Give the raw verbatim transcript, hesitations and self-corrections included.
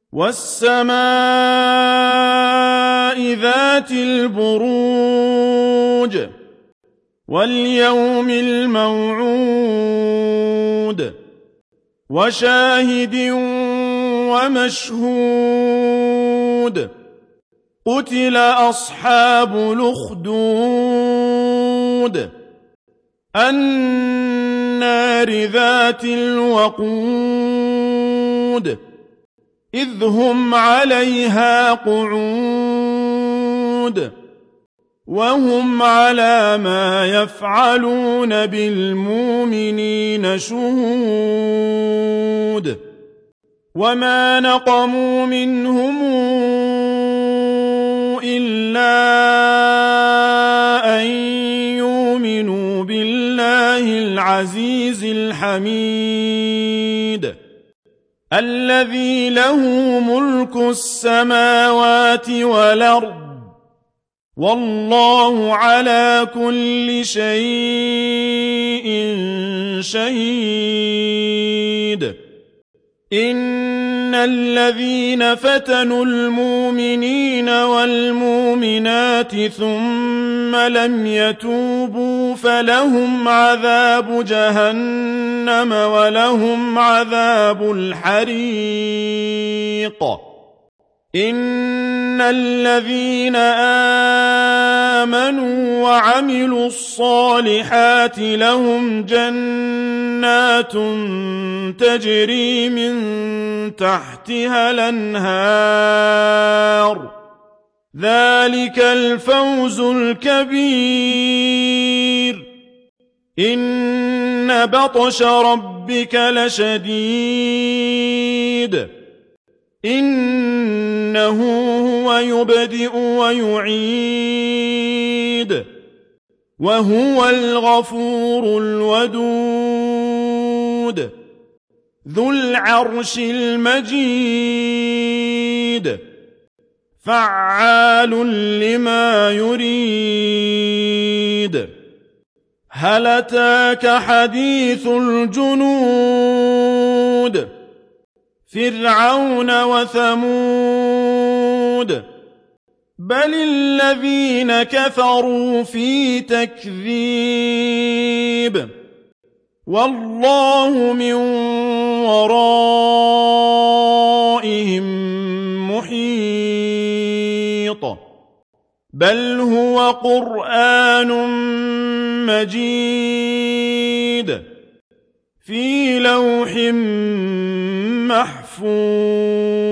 وَالسَّمَاءِ ذَاتِ الْبُرُوجِ وَالْيَوْمِ الْمَوْعُودِ وَشَاهِدٍ وَمَشْهُودٍ قُتِلَ أَصْحَابُ الْأُخْدُودِ النَّارِ ذَاتِ الْوَقُودِ إِذْ هُمْ عَلَيْهَا قُعُودٌ وَهُمْ عَلَىٰ مَا يَفْعَلُونَ بِالْمُؤْمِنِينَ شُهُودٌ وَمَا نَقَمُوا مِنْهُمْ إِلَّا أَن يُؤْمِنُوا بِاللَّهِ الْعَزِيزِ الْحَمِيدِ الَّذِي لَهُ مُلْكُ السَّمَاوَاتِ وَالْأَرْضِ وَاللَّهُ عَلَىٰ كُلِّ شَيْءٍ شَهِيدٌ إِنَّ الَّذِينَ فَتَنُوا الْمُؤْمِنِينَ وَالْمُؤْمِنَاتِ ثُمَّ لَمْ يَتُوبُوا فَلَهُمْ عَذَابُ جَهَنَّمَ وَلَهُمْ عَذَابُ الْحَرِيقِ إِنَّ الَّذِينَ آمَنُوا وَعَمِلُوا الصَّالِحَاتِ لَهُمْ جَنَّاتٌ تَجْرِي مِن تَحْتِهَا الْأَنْهَارُ ذَلِكَ الْفَوْزُ الْكَبِيرُ إِنَّ بَطْشَ رَبِّكَ لَشَدِيدٌ إِنَّهُ هُوَ يُبْدِئُ وَيُعِيدُ وَهُوَ الْغَفُورُ الْوَدُودُ ذُو الْعَرْشِ الْمَجِيدُ فَعَّالٌ لِّمَا يُرِيدُ هَلْ أَتَاكَ حَدِيثُ الْجُنُودِ فِرْعَوْنَ وَثَمُودَ بَلِ الَّذِينَ كَفَرُوا فِي تَكْذِيبٍ وَاللَّهُ مِن وَرَائِهِم مُّحِيطٌ بَلْ هُوَ قُرْآنٌ مَّجِيدٌ فِي لَوْحٍ مَّحْفُوظٍ